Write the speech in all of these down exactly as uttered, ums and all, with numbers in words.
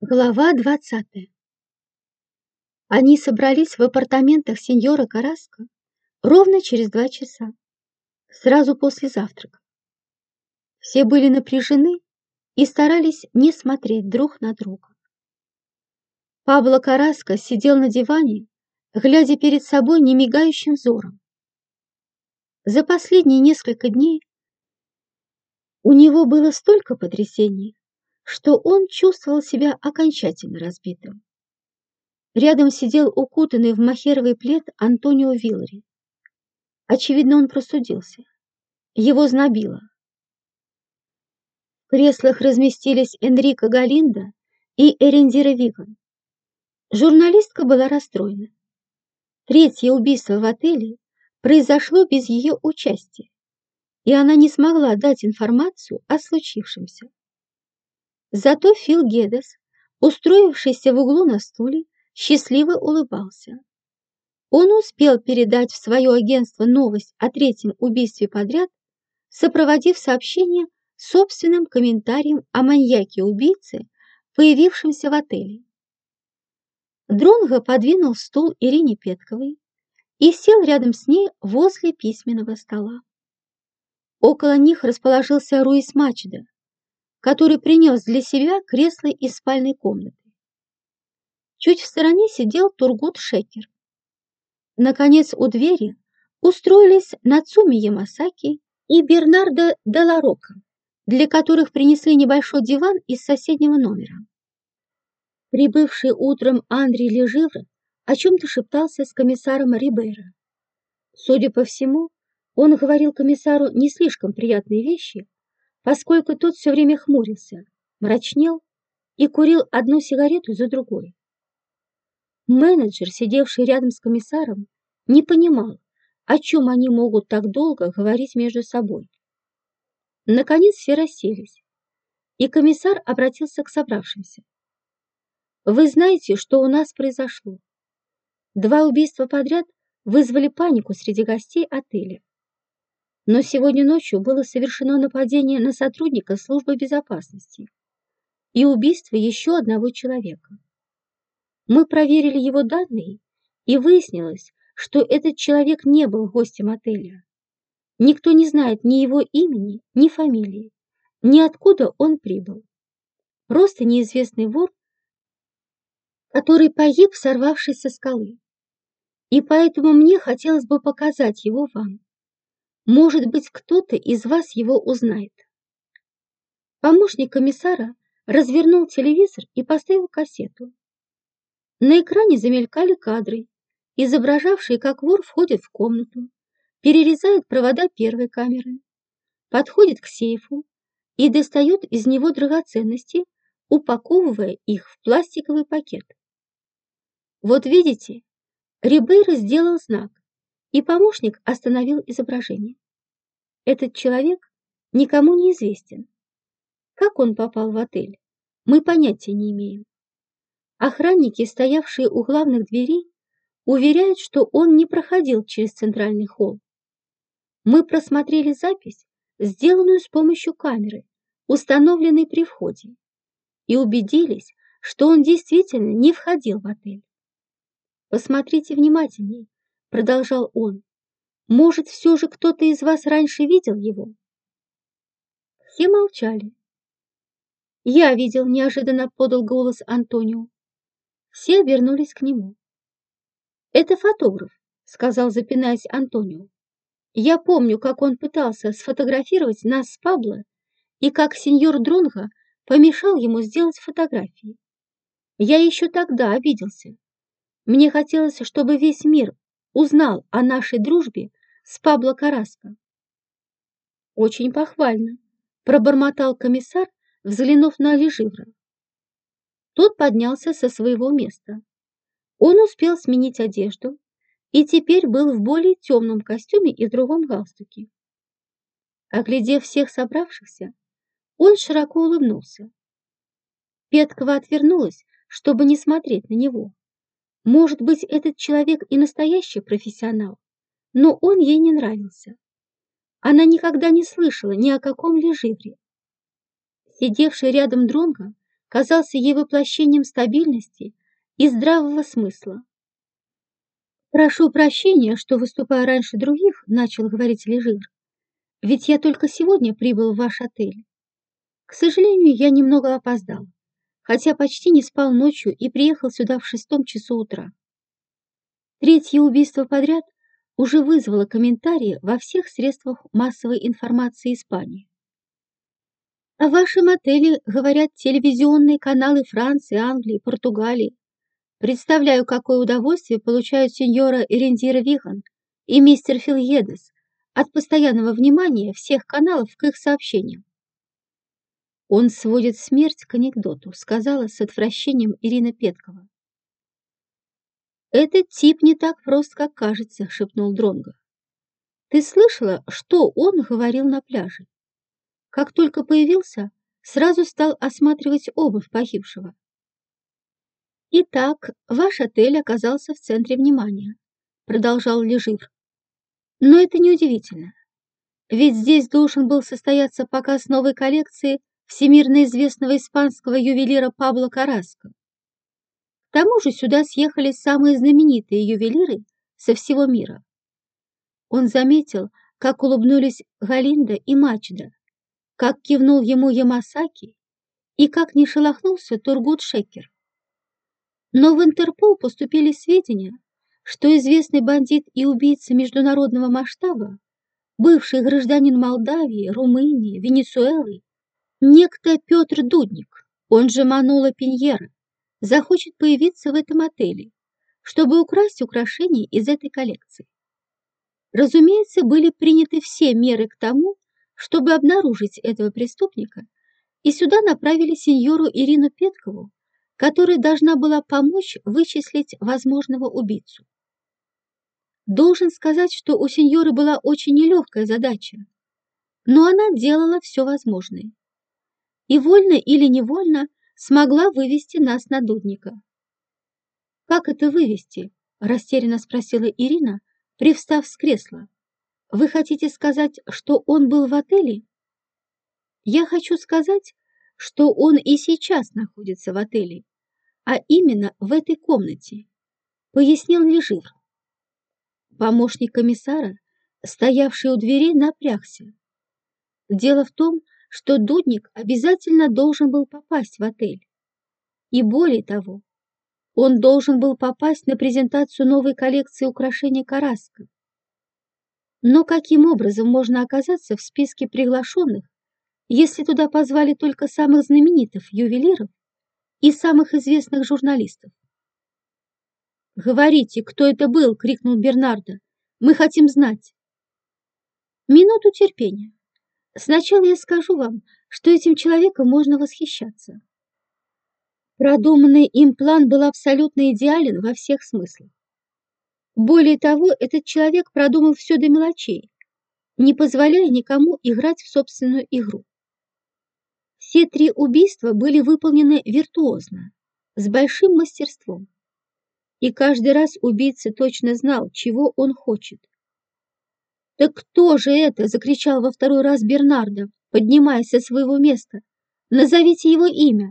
Глава двадцатая. Они собрались в апартаментах сеньора Караско ровно через два часа, сразу после завтрака. Все были напряжены и старались не смотреть друг на друга. Пабло Караско сидел на диване, глядя перед собой немигающим взором. За последние несколько дней у него было столько потрясений, что он чувствовал себя окончательно разбитым. Рядом сидел укутанный в мохеровый плед Антонио Виллари. Очевидно, он простудился. Его знобило. В креслах разместились Энрико Галиндо и Эрендира Виган. Журналистка была расстроена. Третье убийство в отеле произошло без ее участия, и она не смогла дать информацию о случившемся. Зато Фил Гедес, устроившийся в углу на стуле, счастливо улыбался. Он успел передать в свое агентство новость о третьем убийстве подряд, сопроводив сообщение собственным комментарием о маньяке-убийце, появившемся в отеле. Дронго подвинул стул Ирине Петковой и сел рядом с ней возле письменного стола. Около них расположился Руис Мачедо, который принес для себя кресло из спальной комнаты. Чуть в стороне сидел Тургут Шекер. Наконец, у двери устроились Нацуми Ямасаки и Бернардо де ла Рока, для которых принесли небольшой диван из соседнего номера. Прибывший утром Андре Леживр о чем-то шептался с комиссаром Рибейро. Судя по всему, он говорил комиссару не слишком приятные вещи, поскольку тот все время хмурился, мрачнел и курил одну сигарету за другой. Менеджер, сидевший рядом с комиссаром, не понимал, о чем они могут так долго говорить между собой. Наконец все расселись, и комиссар обратился к собравшимся. «Вы знаете, что у нас произошло? Два убийства подряд вызвали панику среди гостей отеля. Но сегодня ночью было совершено нападение на сотрудника службы безопасности и убийство еще одного человека. Мы проверили его данные, и выяснилось, что этот человек не был гостем отеля. Никто не знает ни его имени, ни фамилии, ни откуда он прибыл. Просто неизвестный вор, который погиб, сорвавшись со скалы. И поэтому мне хотелось бы показать его вам. Может быть, кто-то из вас его узнает». Помощник комиссара развернул телевизор и поставил кассету. На экране замелькали кадры, изображавшие, как вор входит в комнату, перерезает провода первой камеры, подходит к сейфу и достает из него драгоценности, упаковывая их в пластиковый пакет. Вот видите, Рибейро сделал знак, и помощник остановил изображение. Этот человек никому не известен. Как он попал в отель, мы понятия не имеем. Охранники, стоявшие у главных дверей, уверяют, что он не проходил через центральный холл. Мы просмотрели запись, сделанную с помощью камеры, установленной при входе, и убедились, что он действительно не входил в отель. «Посмотрите внимательнее», — продолжал он. «Может, все же кто-то из вас раньше видел его?» Все молчали. «Я видел», — неожиданно подал голос Антонио. Все обернулись к нему. «Это фотограф», — сказал, запинаясь, Антонио. «Я помню, как он пытался сфотографировать нас с Пабло и как сеньор Дронго помешал ему сделать фотографии. Я еще тогда обиделся. Мне хотелось, чтобы весь мир узнал о нашей дружбе с Пабло Караско». «Очень похвально», — пробормотал комиссар, взглянув на Леживра. Тот поднялся со своего места. Он успел сменить одежду и теперь был в более темном костюме и другом галстуке. Оглядев всех собравшихся, он широко улыбнулся. Петкова отвернулась, чтобы не смотреть на него. Может быть, этот человек и настоящий профессионал, но он ей не нравился. Она никогда не слышала ни о каком Леживре. Сидевший рядом Дронго казался ей воплощением стабильности и здравого смысла. «Прошу прощения, что выступаю раньше других», — начал говорить Лежир, «ведь я только сегодня прибыл в ваш отель. К сожалению, я немного опоздал, хотя почти не спал ночью и приехал сюда в шестом часу утра. Третье убийство подряд уже вызвало комментарии во всех средствах массовой информации Испании. О вашем отеле говорят телевизионные каналы Франции, Англии, Португалии. Представляю, какое удовольствие получают сеньора Эрендира Вихан и мистер Филгедес от постоянного внимания всех каналов к их сообщениям. Он сводит смерть к анекдоту, сказала с отвращением Ирина Петкова. Этот тип не так прост, как кажется, шепнул Дронго. Ты слышала, что он говорил на пляже? Как только появился, сразу стал осматривать обувь погибшего. Итак, ваш отель оказался в центре внимания, продолжал Лежир. Но это неудивительно, ведь здесь должен был состояться показ новой коллекции всемирно известного испанского ювелира Пабло Караско. К тому же сюда съехались самые знаменитые ювелиры со всего мира. Он заметил, как улыбнулись Галинда и Мачда, как кивнул ему Ямасаки и как не шелохнулся Тургут Шекер. Но в Интерпол поступили сведения, что известный бандит и убийца международного масштаба, бывший гражданин Молдавии, Румынии, Венесуэлы, некто Петр Дудник, он же Манола Пиньера, захочет появиться в этом отеле, чтобы украсть украшения из этой коллекции. Разумеется, были приняты все меры к тому, чтобы обнаружить этого преступника, и сюда направили сеньору Ирину Петкову, которая должна была помочь вычислить возможного убийцу. Должен сказать, что у сеньоры была очень нелегкая задача, но она делала все возможное. И вольно или невольно смогла вывести нас на Дудника. «Как это вывести?» – растерянно спросила Ирина, привстав с кресла. «Вы хотите сказать, что он был в отеле?» «Я хочу сказать, что он и сейчас находится в отеле, а именно в этой комнате», — пояснил Лежир. Помощник комиссара, стоявший у дверей, напрягся. Дело в том, что Дудник обязательно должен был попасть в отель. И более того, он должен был попасть на презентацию новой коллекции украшений Караско. Но каким образом можно оказаться в списке приглашенных, если туда позвали только самых знаменитых ювелиров и самых известных журналистов? «Говорите, кто это был!» — крикнул Бернардо. «Мы хотим знать!» «Минуту терпения. Сначала я скажу вам, что этим человеком можно восхищаться. Продуманный им план был абсолютно идеален во всех смыслах. Более того, этот человек продумал все до мелочей, не позволяя никому играть в собственную игру. Все три убийства были выполнены виртуозно, с большим мастерством. И каждый раз убийца точно знал, чего он хочет. «Так кто же это?» – закричал во второй раз Бернардо, поднимаясь со своего места. «Назовите его имя!»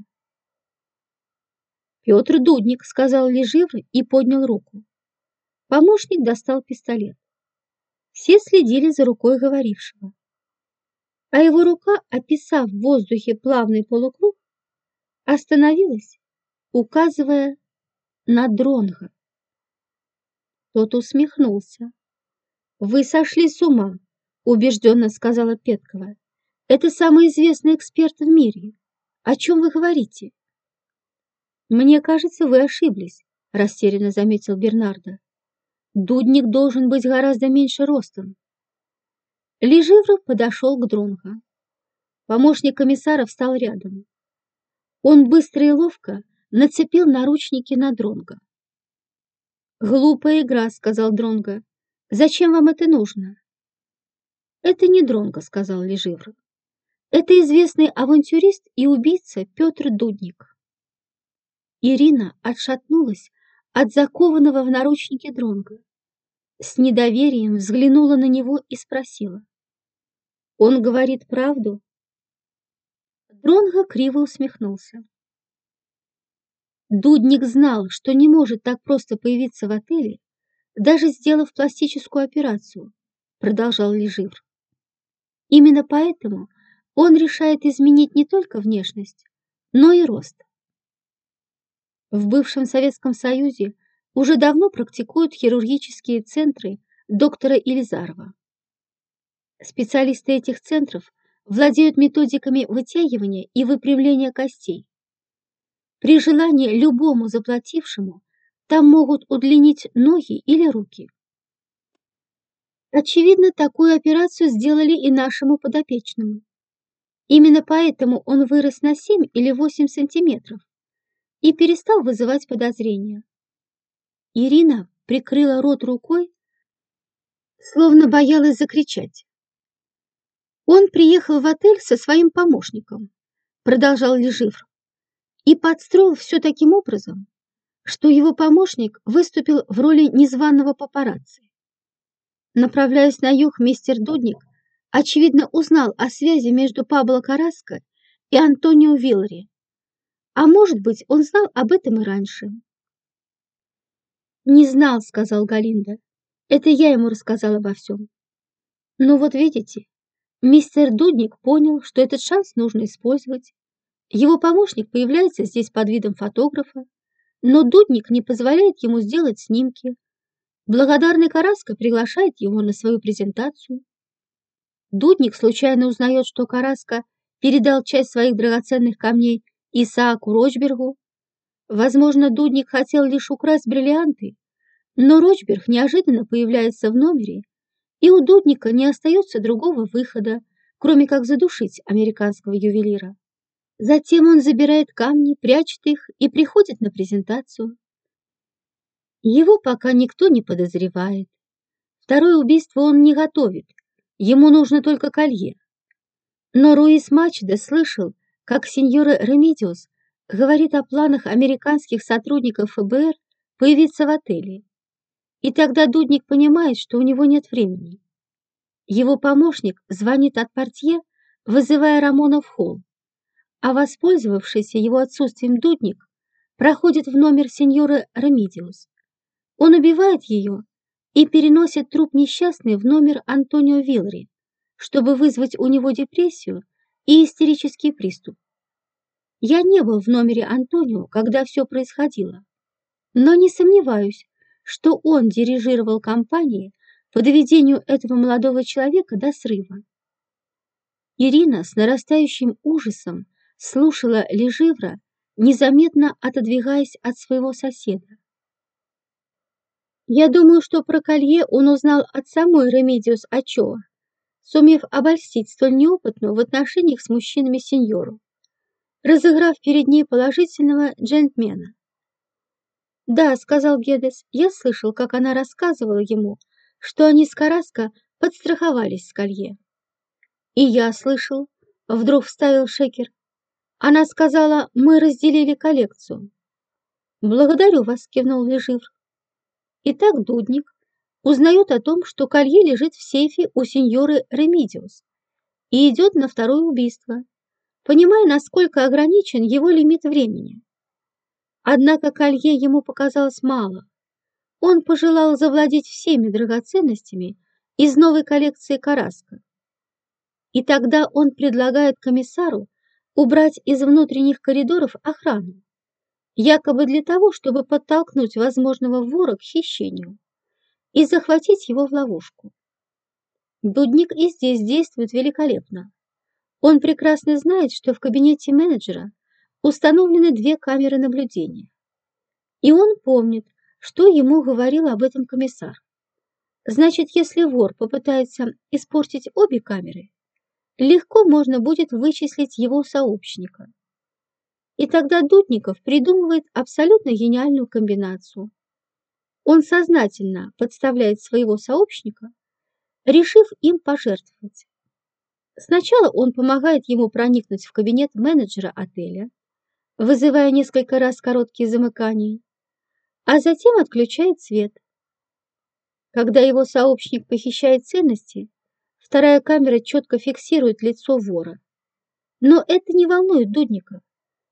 «Петр Дудник», – сказал Лежир и поднял руку. Помощник достал пистолет. Все следили за рукой говорившего. А его рука, описав в воздухе плавный полукруг, остановилась, указывая на Дронго. Тот усмехнулся. «Вы сошли с ума», — убежденно сказала Петкова. «Это самый известный эксперт в мире. О чем вы говорите?» «Мне кажется, вы ошиблись», — растерянно заметил Бернардо. «Дудник должен быть гораздо меньше ростом». Леживров подошел к Дронго. Помощник комиссара встал рядом. Он быстро и ловко нацепил наручники на Дронго. «Глупая игра», — сказал Дронго. «Зачем вам это нужно?» «Это не Дронго», — сказал Леживров. «Это известный авантюрист и убийца Петр Дудник». Ирина отшатнулась от закованного в наручники Дронго. С недоверием взглянула на него и спросила. «Он говорит правду?» Дронго криво усмехнулся. Дудник знал, что не может так просто появиться в отеле, даже сделав пластическую операцию, продолжал Леживр. Именно поэтому он решает изменить не только внешность, но и рост. В бывшем Советском Союзе уже давно практикуют хирургические центры доктора Илизарова. Специалисты этих центров владеют методиками вытягивания и выпрямления костей. При желании любому заплатившему там могут удлинить ноги или руки. Очевидно, такую операцию сделали и нашему подопечному. Именно поэтому он вырос на семь или восемь сантиметров и перестал вызывать подозрения. Ирина прикрыла рот рукой, словно боялась закричать. Он приехал в отель со своим помощником, продолжал Леживр, и подстроил все таким образом, что его помощник выступил в роли незваного папарацци. Направляясь на юг, мистер Дудник, очевидно, узнал о связи между Пабло Карраско и Антонио Виллари, а может быть, он знал об этом и раньше. «Не знал», — сказал Галинда. «Это я ему рассказал обо всем». «Ну вот видите, мистер Дудник понял, что этот шанс нужно использовать. Его помощник появляется здесь под видом фотографа, но Дудник не позволяет ему сделать снимки. Благодарный Карраско приглашает его на свою презентацию. Дудник случайно узнает, что Карраско передал часть своих драгоценных камней Исааку Рочбергу. Возможно, Дудник хотел лишь украсть бриллианты, но Рочберг неожиданно появляется в номере, и у Дудника не остается другого выхода, кроме как задушить американского ювелира. Затем он забирает камни, прячет их и приходит на презентацию. Его пока никто не подозревает. Второе убийство он не готовит, ему нужно только колье. Но Руис Мачедо слышал, как сеньора Ремедиус говорит о планах американских сотрудников эф бэ эр появиться в отеле. И тогда Дудник понимает, что у него нет времени. Его помощник звонит от портье, вызывая Рамона в холл, а воспользовавшийся его отсутствием Дудник проходит в номер сеньоры Ремедиус. Он убивает ее и переносит труп несчастной в номер Антонио Виллари, чтобы вызвать у него депрессию и истерический приступ. Я не был в номере Антонио, когда все происходило, но не сомневаюсь, что он дирижировал кампанией по доведению этого молодого человека до срыва. Ирина с нарастающим ужасом слушала Леживра, незаметно отодвигаясь от своего соседа. Я думаю, что про колье он узнал от самой Ремедиус Ачоа, сумев обольстить столь неопытную в отношениях с мужчинами сеньору, разыграв перед ней положительного джентльмена. «Да», — сказал Гедес, — «я слышал, как она рассказывала ему, что они с Карраско подстраховались с колье». «И я слышал», — вдруг вставил Шекер. «Она сказала, мы разделили коллекцию». «Благодарю вас», — кивнул Леживр. Итак, Дудник узнает о том, что колье лежит в сейфе у сеньоры Ремедиус и идет на второе убийство, понимая, насколько ограничен его лимит времени. Однако колье ему показалось мало. Он пожелал завладеть всеми драгоценностями из новой коллекции Карраско. И тогда он предлагает комиссару убрать из внутренних коридоров охрану, якобы для того, чтобы подтолкнуть возможного вора к хищению и захватить его в ловушку. Дудник и здесь действует великолепно. Он прекрасно знает, что в кабинете менеджера установлены две камеры наблюдения. И он помнит, что ему говорил об этом комиссар. Значит, если вор попытается испортить обе камеры, легко можно будет вычислить его сообщника. И тогда Дудников придумывает абсолютно гениальную комбинацию. Он сознательно подставляет своего сообщника, решив им пожертвовать. Сначала он помогает ему проникнуть в кабинет менеджера отеля, вызывая несколько раз короткие замыкания, а затем отключает свет. Когда его сообщник похищает ценности, вторая камера четко фиксирует лицо вора. Но это не волнует Дудника.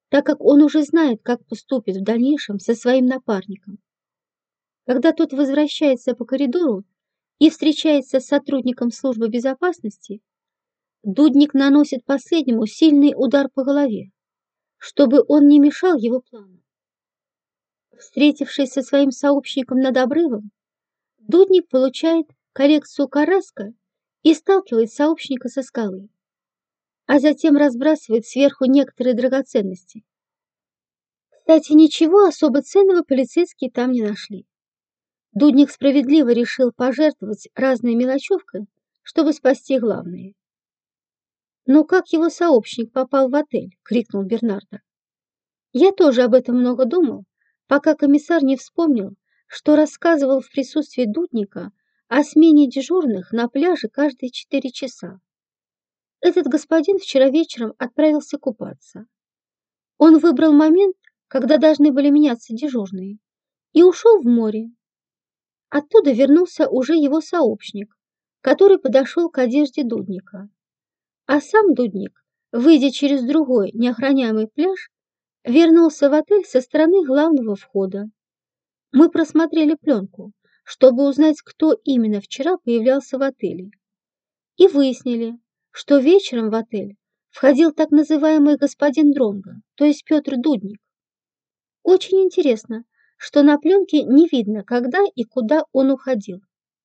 так как он уже знает, как поступит в дальнейшем со своим напарником. Когда тот возвращается по коридору и встречается с сотрудником службы безопасности, Дудник наносит последнему сильный удар по голове, чтобы он не мешал его плану. Встретившись со своим сообщником над обрывом, Дудник получает коррекцию Караска и сталкивает сообщника со скалы, а затем разбрасывает сверху некоторые драгоценности. Кстати, ничего особо ценного полицейские там не нашли. Дудник справедливо решил пожертвовать разной мелочевкой, чтобы спасти главное. «Но как его сообщник попал в отель?» — крикнул Бернардо. «Я тоже об этом много думал, пока комиссар не вспомнил, что рассказывал в присутствии Дудника о смене дежурных на пляже каждые четыре часа. Этот господин вчера вечером отправился купаться. Он выбрал момент, когда должны были меняться дежурные, и ушел в море. Оттуда вернулся уже его сообщник, который подошел к одежде Дудника. А сам Дудник, выйдя через другой неохраняемый пляж, вернулся в отель со стороны главного входа. Мы просмотрели пленку, чтобы узнать, кто именно вчера появлялся в отеле, и выяснили, что вечером в отель входил так называемый господин Дронго, то есть Петр Дудник. Очень интересно, что на пленке не видно, когда и куда он уходил».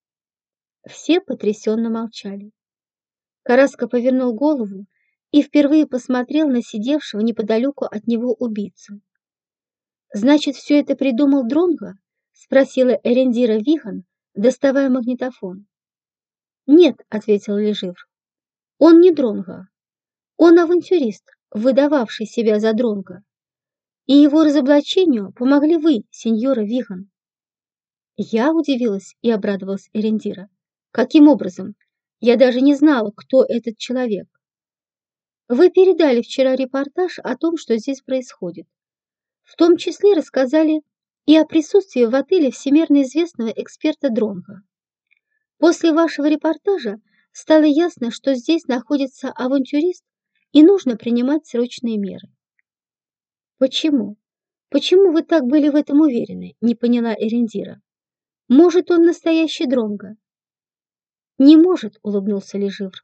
Все потрясенно молчали. Караска повернул голову и впервые посмотрел на сидевшего неподалеку от него убийцу. «Значит, все это придумал Дронго?» — спросила Эрендира Виган, доставая магнитофон. «Нет», — ответил Леживр, — «он не Дронго. Он авантюрист, выдававший себя за Дронго. И его разоблачению помогли вы, сеньора Виган». «Я?» — удивилась и обрадовалась Эрендира. «Каким образом? Я даже не знала, кто этот человек». «Вы передали вчера репортаж о том, что здесь происходит. В том числе рассказали и о присутствии в отеле всемирно известного эксперта Дронго. После вашего репортажа стало ясно, что здесь находится авантюрист и нужно принимать срочные меры». «Почему? Почему вы так были в этом уверены?» — не поняла Эрендира. «Может, он настоящий Дронго?» «Не может», — улыбнулся Леживр.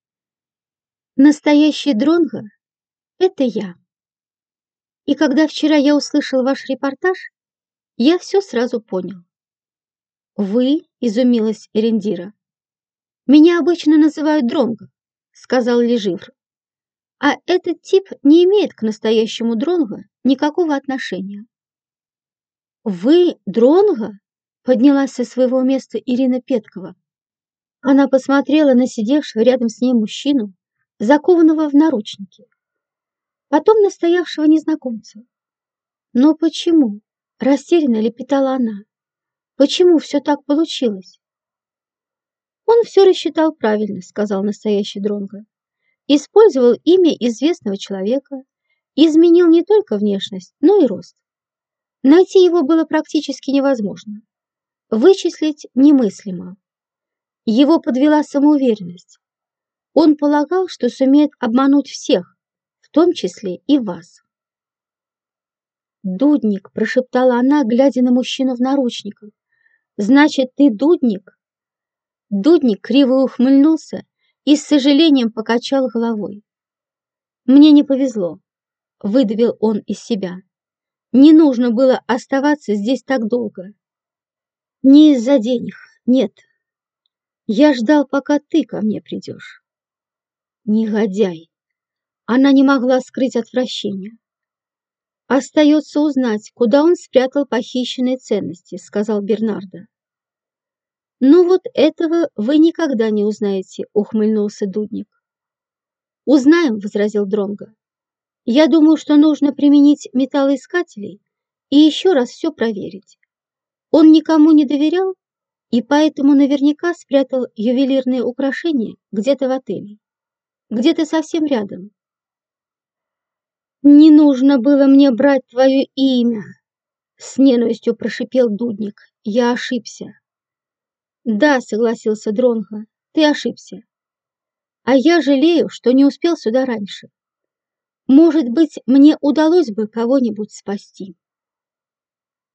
«Настоящий Дронго — это я. И когда вчера я услышал ваш репортаж, я все сразу понял». «Вы?» — изумилась Эрендира. «Меня обычно называют Дронго», — сказал Леживр. «А этот тип не имеет к настоящему Дронго никакого отношения». «Вы Дронго?» — поднялась со своего места Ирина Петкова. Она посмотрела на сидевшего рядом с ней мужчину, закованного в наручники, потом на стоявшего незнакомца. «Но почему?» — растерянно лепетала она. «Почему все так получилось?» «Он все рассчитал правильно», — сказал настоящий Дронго. «Использовал имя известного человека, изменил не только внешность, но и рост. Найти его было практически невозможно. Вычислить немыслимо. Его подвела самоуверенность. Он полагал, что сумеет обмануть всех, в том числе и вас». «Дудник», — прошептала она, глядя на мужчину в наручниках. «Значит, ты Дудник?» Дудник криво ухмыльнулся и с сожалением покачал головой. «Мне не повезло», — выдавил он из себя. «Не нужно было оставаться здесь так долго. Не из-за денег, нет. Я ждал, пока ты ко мне придешь». Негодяй! Она не могла скрыть отвращение. «Остается узнать, куда он спрятал похищенные ценности», — сказал Бернардо. «Ну вот этого вы никогда не узнаете», — ухмыльнулся Дудник. «Узнаем», — возразил Дронго. «Я думаю, что нужно применить металлоискателей и еще раз все проверить. Он никому не доверял и поэтому наверняка спрятал ювелирные украшения где-то в отеле, где-то совсем рядом». «Не нужно было мне брать твое имя», — с ненавистью прошипел Дудник. «Я ошибся». «Да», — согласился Дронго, — «ты ошибся. А я жалею, что не успел сюда раньше. Может быть, мне удалось бы кого-нибудь спасти.